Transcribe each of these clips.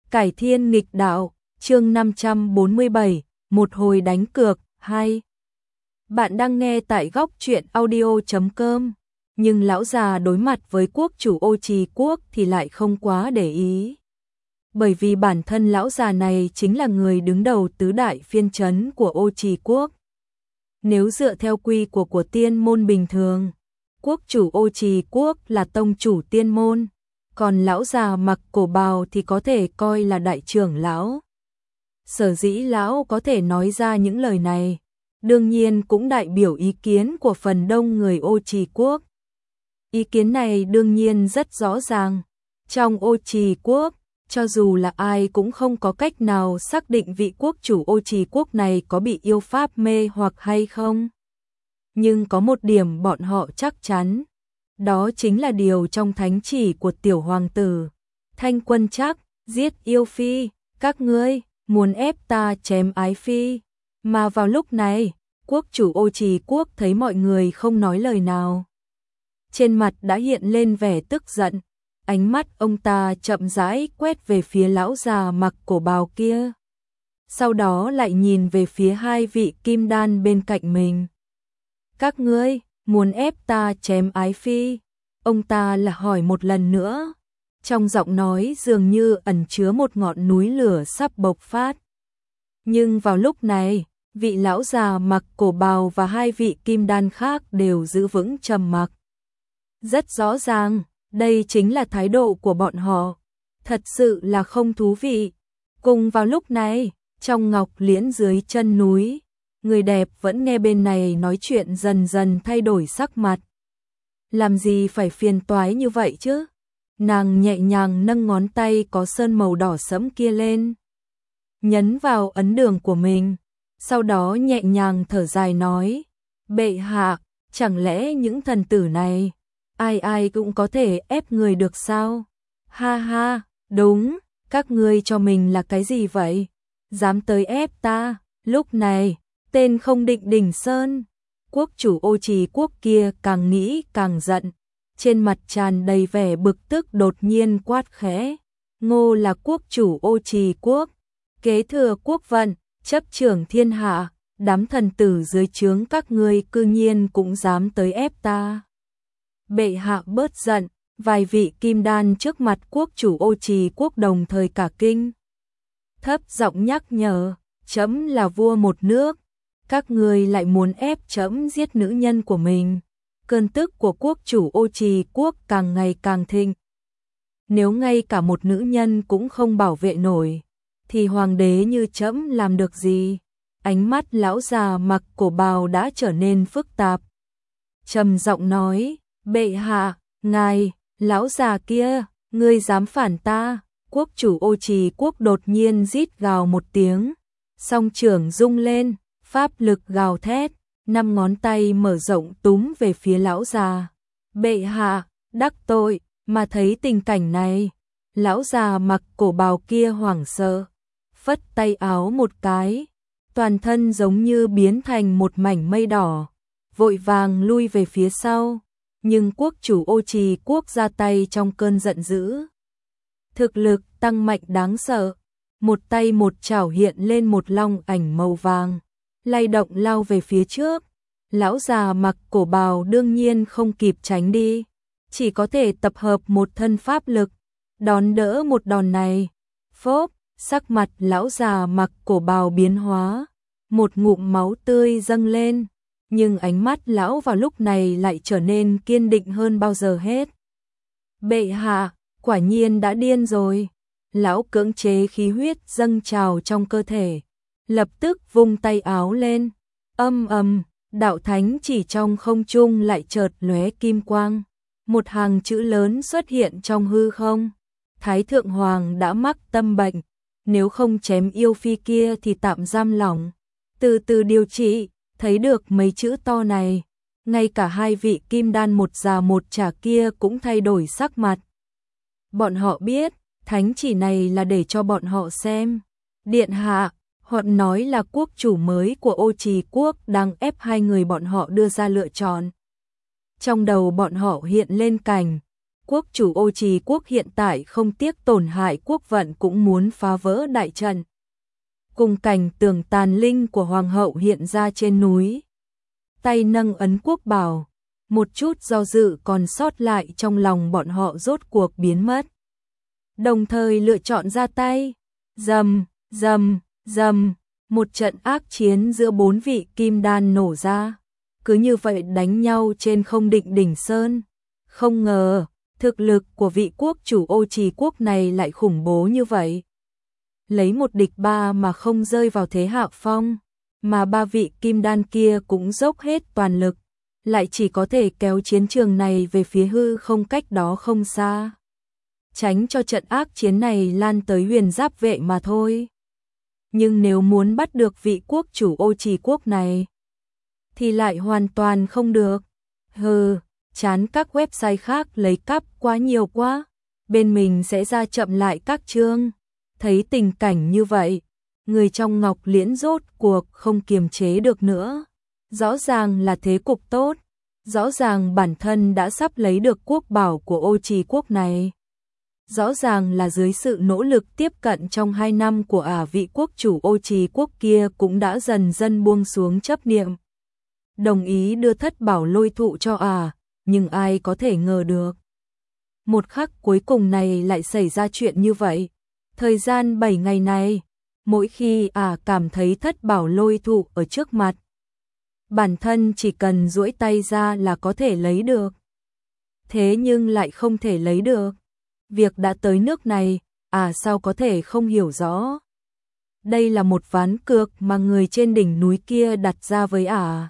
Cải thiên nghịch đạo, chương 547, một hồi đánh cược, 2. Bạn đang nghe tại góc truyện audio.com, nhưng lão già đối mặt với quốc chủ Ô Trì Quốc thì lại không quá để ý. Bởi vì bản thân lão già này chính là người đứng đầu tứ đại phiên trấn của Ô Trì Quốc. Nếu dựa theo quy của tiên môn bình thường, quốc chủ Ô Trì Quốc là tông chủ tiên môn, còn lão già mặc cổ bào thì có thể coi là đại trưởng lão. Sở dĩ lão có thể nói ra những lời này, đương nhiên cũng đại biểu ý kiến của phần đông người Ô Trì Quốc. Ý kiến này đương nhiên rất rõ ràng, trong Ô Trì Quốc, cho dù là ai cũng không có cách nào xác định vị quốc chủ Ô Trì Quốc này có bị yêu pháp mê hoặc hay không. Nhưng có một điểm bọn họ chắc chắn, đó chính là điều trong thánh chỉ của tiểu hoàng tử. Thanh Quân Trác, giết yêu phi, các ngươi muốn ép ta chém ái phi. Mà vào lúc này, quốc chủ Ô Trì Quốc thấy mọi người không nói lời nào. Trên mặt đã hiện lên vẻ tức giận, ánh mắt ông ta chậm rãi quét về phía lão già mặc cổ bào kia. Sau đó lại nhìn về phía hai vị kim đan bên cạnh mình. Các ngươi muốn ép ta chém ái phi? Ông ta là hỏi một lần nữa. Trong giọng nói dường như ẩn chứa một ngọn núi lửa sắp bộc phát. Nhưng vào lúc này, vị lão già mặc cổ bào và hai vị kim đan khác đều giữ vững trầm mặc. Rất rõ ràng, đây chính là thái độ của bọn họ. Thật sự là không thú vị. Cùng vào lúc này, trong Ngọc Liễn dưới chân núi, người đẹp vẫn nghe bên này nói chuyện dần dần thay đổi sắc mặt. Làm gì phải phiền toái như vậy chứ? Nàng nhẹ nhàng nâng ngón tay có sơn màu đỏ sẫm kia lên, nhấn vào ấn đường của mình, sau đó nhẹ nhàng thở dài nói, bệ hạ, chẳng lẽ những thần tử này, ai ai cũng có thể ép người được sao? Ha ha, đúng, các ngươi cho mình là cái gì vậy? Dám tới ép ta? Lúc này, tên không định đỉnh sơn, quốc chủ Ô Trì Quốc kia càng nghĩ càng giận, trên mặt tràn đầy vẻ bực tức đột nhiên quát khẽ, Ngô là quốc chủ Ô Trì Quốc, kế thừa quốc vận, chấp trưởng thiên hạ, đám thần tử dưới trướng các ngươi cư nhiên cũng dám tới ép ta. Bệ hạ bớt giận, vài vị kim đan trước mặt quốc chủ Ô Trì Quốc đồng thời cả kinh. Thấp giọng nhắc nhở, trẫm là vua một nước, các ngươi lại muốn ép trẫm giết nữ nhân của mình. Cơn tức của quốc chủ Ô Trì Quốc càng ngày càng thịnh. Nếu ngay cả một nữ nhân cũng không bảo vệ nổi, thì hoàng đế như trẫm làm được gì? Ánh mắt lão già mặc cổ bào đã trở nên phức tạp. Trầm giọng nói, bệ hạ, ngài, lão già kia, ngươi dám phản ta? Quốc chủ Ô Trì Quốc đột nhiên rít gào một tiếng, song trưởng rung lên, pháp lực gào thét, 5 ngón tay mở rộng túm về phía lão già. Bệ hạ, đắc tội, mà thấy tình cảnh này, lão già mặc cổ bào kia hoảng sợ, phất tay áo một cái, toàn thân giống như biến thành một mảnh mây đỏ, vội vàng lui về phía sau, nhưng quốc chủ Ô Trì Quốc ra tay trong cơn giận dữ. Thực lực tăng mạnh đáng sợ, một tay một chảo hiện lên một long ảnh màu vàng, lay động lao về phía trước. Lão già mặc cổ bào đương nhiên không kịp tránh đi, chỉ có thể tập hợp một thân pháp lực, đón đỡ một đòn này. Phốp, sắc mặt lão già mặc cổ bào biến hóa, một ngụm máu tươi dâng lên, nhưng ánh mắt lão vào lúc này lại trở nên kiên định hơn bao giờ hết. Bệ hạ, quả nhiên đã điên rồi. Lão cưỡng chế khí huyết dâng trào trong cơ thể, lập tức vung tay áo lên, âm ầm, đạo thánh chỉ trong không trung lại chợt lóe kim quang, một hàng chữ lớn xuất hiện trong hư không. Thái thượng hoàng đã mắc tâm bệnh, nếu không chém yêu phi kia thì tạm giam lỏng, từ từ điều trị. Thấy được mấy chữ to này, ngay cả hai vị kim đan một già một trẻ kia cũng thay đổi sắc mặt. Bọn họ biết, thánh chỉ này là để cho bọn họ xem. Điện hạ, họ nói là quốc chủ mới của Ô Trì Quốc đang ép hai người bọn họ đưa ra lựa chọn. Trong đầu bọn họ hiện lên cảnh, quốc chủ Ô Trì quốc hiện tại không tiếc tổn hại quốc vận cũng muốn phá vỡ đại trận. Cùng cảnh tượng tàn linh của hoàng hậu hiện ra trên núi. Tay nâng ấn quốc bảo, một chút do dự còn sót lại trong lòng bọn họ rốt cuộc biến mất. Đồng thời lựa chọn ra tay. Rầm, rầm, rầm, một trận ác chiến giữa 4 vị kim đan nổ ra. Cứ như vậy đánh nhau trên không định đỉnh sơn. Không ngờ, thực lực của vị quốc chủ Ô Trì quốc này lại khủng bố như vậy. Lấy một địch ba mà không rơi vào thế hạ phong, mà 3 vị kim đan kia cũng dốc hết toàn lực, lại chỉ có thể kéo chiến trường này về phía hư không cách đó không xa. Tránh cho trận ác chiến này lan tới Huyền Giáp vệ mà thôi. Nhưng nếu muốn bắt được vị quốc chủ Ô Trì quốc này, thì lại hoàn toàn không được. Chán các website khác lấy cắp quá nhiều quá, bên mình sẽ ra chậm lại các chương. Thấy tình cảnh như vậy, người trong Ngọc Liễn rốt cuộc không kiềm chế được nữa. Rõ ràng là thế cục tốt, rõ ràng bản thân đã sắp lấy được quốc bảo của Ô Trì quốc này. Rõ ràng là dưới sự nỗ lực tiếp cận trong 2 năm của vị quốc chủ Ô Trì quốc kia cũng đã dần dần buông xuống chấp niệm. Đồng ý đưa thất bảo lôi thụ cho nhưng ai có thể ngờ được. Một khắc cuối cùng này lại xảy ra chuyện như vậy. Thời gian 7 ngày này, mỗi khi cảm thấy thất bảo lôi thụ ở trước mặt, bản thân chỉ cần duỗi tay ra là có thể lấy được. Thế nhưng lại không thể lấy được. Việc đã tới nước này, sao có thể không hiểu rõ. Đây là một ván cược mà người trên đỉnh núi kia đặt ra với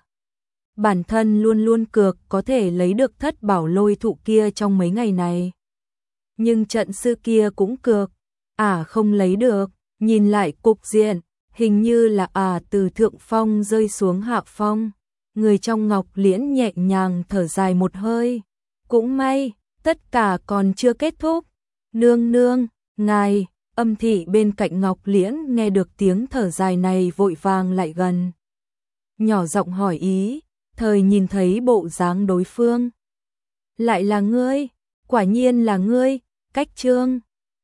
bản thân luôn luôn cược có thể lấy được thất bảo lôi thụ kia trong mấy ngày này. Nhưng trận sư kia cũng cược, không lấy được. Nhìn lại cục diện, hình như là từ thượng phong rơi xuống hạ phong. Người trong Ngọc Liễn nhẹ nhàng thở dài một hơi. Cũng may, tất cả còn chưa kết thúc. Nương nương, ngài, Âm Thị bên cạnh Ngọc Liễn nghe được tiếng thở dài này vội vàng lại gần. Nhỏ giọng hỏi ý, thời nhìn thấy bộ dáng đối phương. Lại là ngươi, quả nhiên là ngươi, Cách Trương.